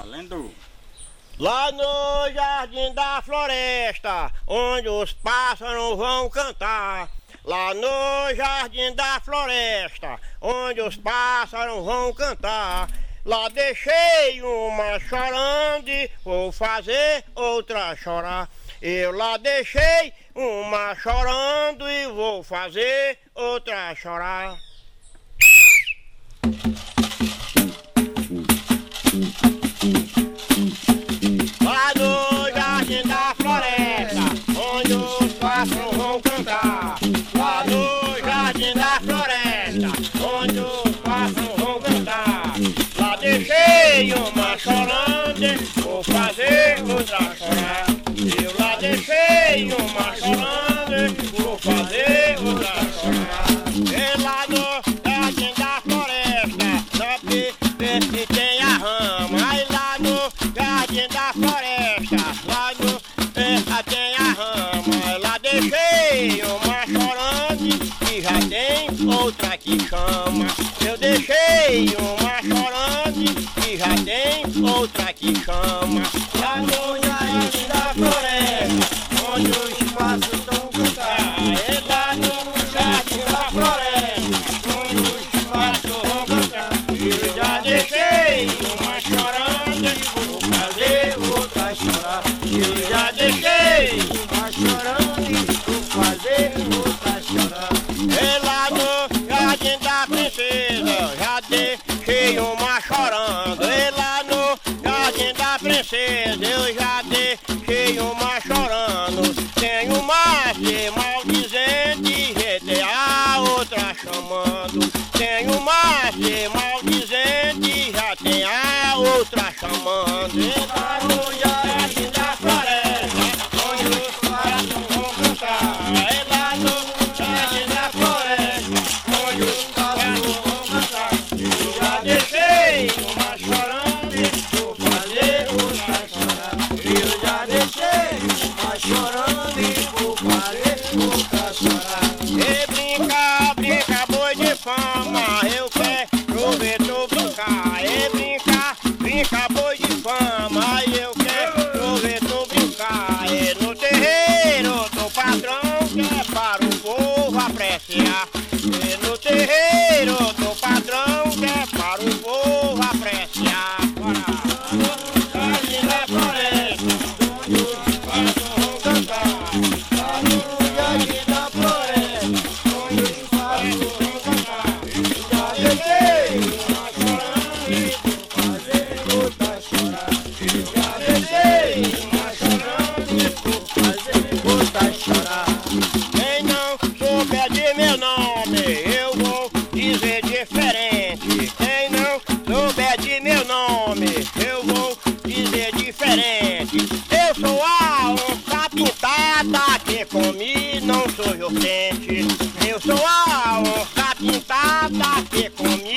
Valendo! Lá no jardim da floresta, onde os pássaros vão cantar. Lá no jardim da floresta, onde os pássaros vão cantar. Lá deixei uma chorando e vou fazer outra chorar. Eu lá deixei uma chorando e vou fazer outra chorar. Lá no jardim da floresta, onde os pássaros vão cantar. Lá no jardim da floresta, onde os pássaros vão cantar. Lá deixei uma chorando, vou fazer outra chorar. Eu lá deixei uma chorando, vou fazer outra chorar. E lá no jardim da floresta, sabe ver se tem a rama. Aí lá no jardim da floresta, lá no tem a rama. Lá deixei uma chorando e já tem outra que chama. Eu deixei uma chorando e já tem outra que chama. Lá no jardim da floresta, onde os pássaros estão cantando. É lá no jardim da floresta, onde os pássaros vão cantar. Eu já deixei uma chorando e vou fazer outra chorar. Eu já deixei uma chorando e vou fazer outra chorar. É lá no jardim da princesa, já deixei uma chorando. É lá no jardim da princesa, eu já deixei uma chorando. Tem uma ser maldizente, e a outra chamando. Tem uma ser maldizente, já tem a outra chamando. É lá no jardim da floresta, onde os pássaros vão cantar. É lá no jardim da floresta, onde os pássaros vão cantar. Eu já deixei uma chorando e vou fazer outra chorar. Eu já deixei uma chorando e vou fazer outra chorar. E brinca, brinca, boi de fama, eu quero ver tu brincar. E brinca, brinca, boi de fama, eu quero ver tu brincar. E no terreiro do patrão, que é para o povo apreciar. E no terreiro do patrão, que é para o povo apreciar. Jardim da floresta, onde os pássaros vão cantar. Lá no jardim da floresta, onde os pássaros vão cantar. Já deixei uma chorando e vou fazer outra chorar. Já deixei uma chorando e vou fazer outra chorar. Quem não souber de meu nome, eu vou dizer diferente. Quem não souber de meu nome, eu vou dizer diferente. Eu sou a onça pintada que comi, não sou inocente. Eu sou a onça pintada que comi,